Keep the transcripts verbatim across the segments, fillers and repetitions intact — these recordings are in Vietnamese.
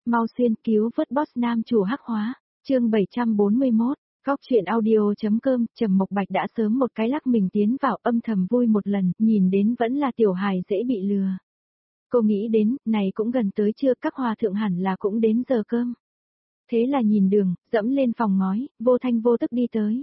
mau xuyên cứu vớt boss nam chủ hắc hóa, chương bảy trăm bốn mươi mốt, Góc truyện audio.com, Trầm Mộc Bạch đã sớm một cái lắc mình tiến vào âm thầm vui một lần, nhìn đến vẫn là tiểu hài dễ bị lừa. Cô nghĩ đến, này cũng gần tới trưa, các hòa thượng hẳn là cũng đến giờ cơm. Thế là nhìn đường, dẫm lên phòng ngói, vô thanh vô tức đi tới.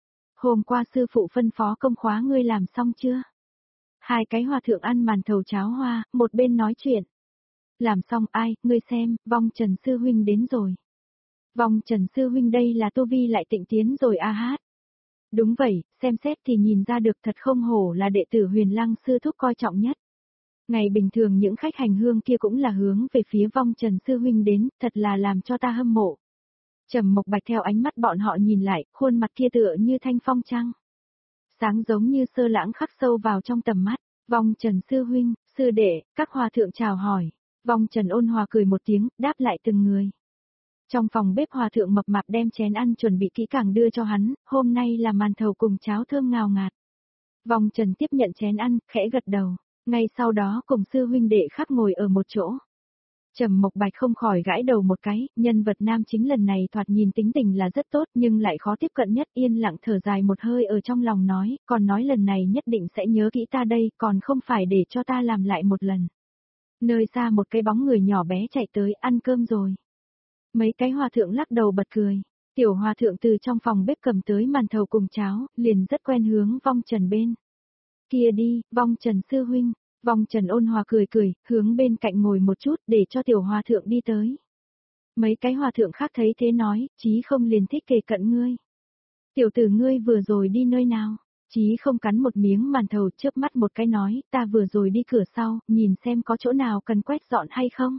Hôm qua sư phụ phân phó công khóa ngươi làm xong chưa? Hai cái hòa thượng ăn màn thầu cháo hoa, một bên nói chuyện. Làm xong ai, ngươi xem, vong Trần Sư Huynh đến rồi. Vong Trần Sư Huynh đây là tu vi lại tịnh tiến rồi a hát. Đúng vậy, xem xét thì nhìn ra được thật không hổ là đệ tử Huyền Lăng Sư Thúc coi trọng nhất. Ngày bình thường những khách hành hương kia cũng là hướng về phía vong Trần Sư Huynh đến, thật là làm cho ta hâm mộ. Trầm Mộc Bạch theo ánh mắt bọn họ nhìn lại, khuôn mặt kia tựa như thanh phong trăng. Sáng giống như sơ lãng khắc sâu vào trong tầm mắt, vong Trần Sư Huynh, sư đệ, các hòa thượng chào hỏi. Vong Trần ôn hòa cười một tiếng, đáp lại từng người. Trong phòng bếp hòa thượng mập mạp đem chén ăn chuẩn bị kỹ càng đưa cho hắn, hôm nay là màn thầu cùng cháo thơm ngào ngạt. Vong Trần tiếp nhận chén ăn, khẽ gật đầu, ngay sau đó cùng sư huynh đệ khác ngồi ở một chỗ. Trầm Mộc Bạch không khỏi gãi đầu một cái, nhân vật nam chính lần này thoạt nhìn tính tình là rất tốt nhưng lại khó tiếp cận nhất, yên lặng thở dài một hơi ở trong lòng nói, còn nói lần này nhất định sẽ nhớ kỹ ta đây, còn không phải để cho ta làm lại một lần. Nơi xa một cái bóng người nhỏ bé chạy tới, ăn cơm rồi. Mấy cái hòa thượng lắc đầu bật cười. Tiểu hòa thượng từ trong phòng bếp cầm tới màn thầu cùng cháo, liền rất quen hướng vong Trần bên. Kia đi, vong Trần Sư Huynh. Vong Trần ôn hòa cười cười, hướng bên cạnh ngồi một chút để cho tiểu hòa thượng đi tới. Mấy cái hòa thượng khác thấy thế nói, Chí không liền thích kề cận ngươi. Tiểu tử ngươi vừa rồi đi nơi nào? Chí không cắn một miếng màn thầu, chớp mắt một cái nói, ta vừa rồi đi cửa sau, nhìn xem có chỗ nào cần quét dọn hay không.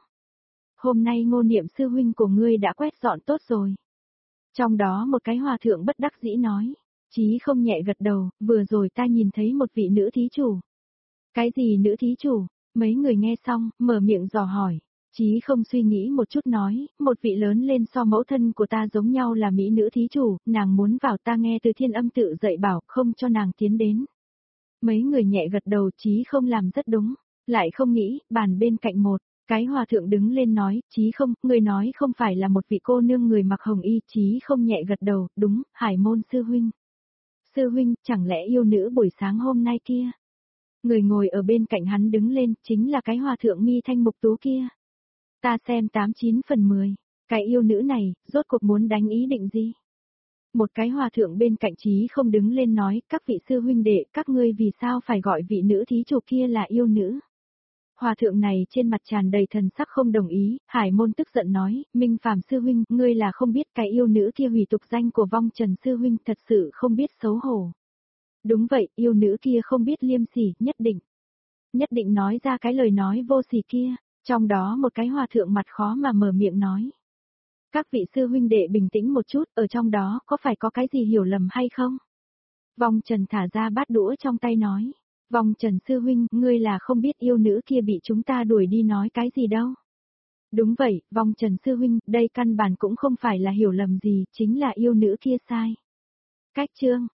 Hôm nay Ngô Niệm sư huynh của ngươi đã quét dọn tốt rồi. Trong đó một cái hòa thượng bất đắc dĩ nói, Chí không nhẹ gật đầu, vừa rồi ta nhìn thấy một vị nữ thí chủ. Cái gì nữ thí chủ? Mấy người nghe xong, mở miệng dò hỏi. Chí không suy nghĩ một chút nói, một vị lớn lên so mẫu thân của ta giống nhau là mỹ nữ thí chủ, nàng muốn vào, ta nghe từ Thiên Âm tự dạy bảo, không cho nàng tiến đến. Mấy người nhẹ gật đầu, Chí không làm rất đúng, lại không nghĩ, bàn bên cạnh một, cái hòa thượng đứng lên nói, Chí không, người nói không phải là một vị cô nương người mặc hồng y, Chí không nhẹ gật đầu, đúng, Hải Môn sư huynh. Sư huynh, chẳng lẽ yêu nữ buổi sáng hôm nay kia? Người ngồi ở bên cạnh hắn đứng lên, chính là cái hòa thượng mi thanh mục tú kia. Ta xem tám chín phần mười, cái yêu nữ này, rốt cuộc muốn đánh ý định gì? Một cái hòa thượng bên cạnh Chí không đứng lên nói, các vị sư huynh đệ, các ngươi vì sao phải gọi vị nữ thí chủ kia là yêu nữ? Hòa thượng này trên mặt tràn đầy thần sắc không đồng ý, Hải Môn tức giận nói, Minh Phàm sư huynh, ngươi là không biết cái yêu nữ kia hủy tục danh của vong Trần sư huynh, thật sự không biết xấu hổ. Đúng vậy, yêu nữ kia không biết liêm sỉ, nhất định. Nhất định nói ra cái lời nói vô sỉ kia, trong đó một cái hòa thượng mặt khó mà mở miệng nói. Các vị sư huynh đệ bình tĩnh một chút, ở trong đó có phải có cái gì hiểu lầm hay không? Vong Trần thả ra bát đũa trong tay nói. Vong Trần sư huynh, ngươi là không biết yêu nữ kia bị chúng ta đuổi đi nói cái gì đâu. Đúng vậy, Vong Trần sư huynh, đây căn bản cũng không phải là hiểu lầm gì, chính là yêu nữ kia sai. Cách chương,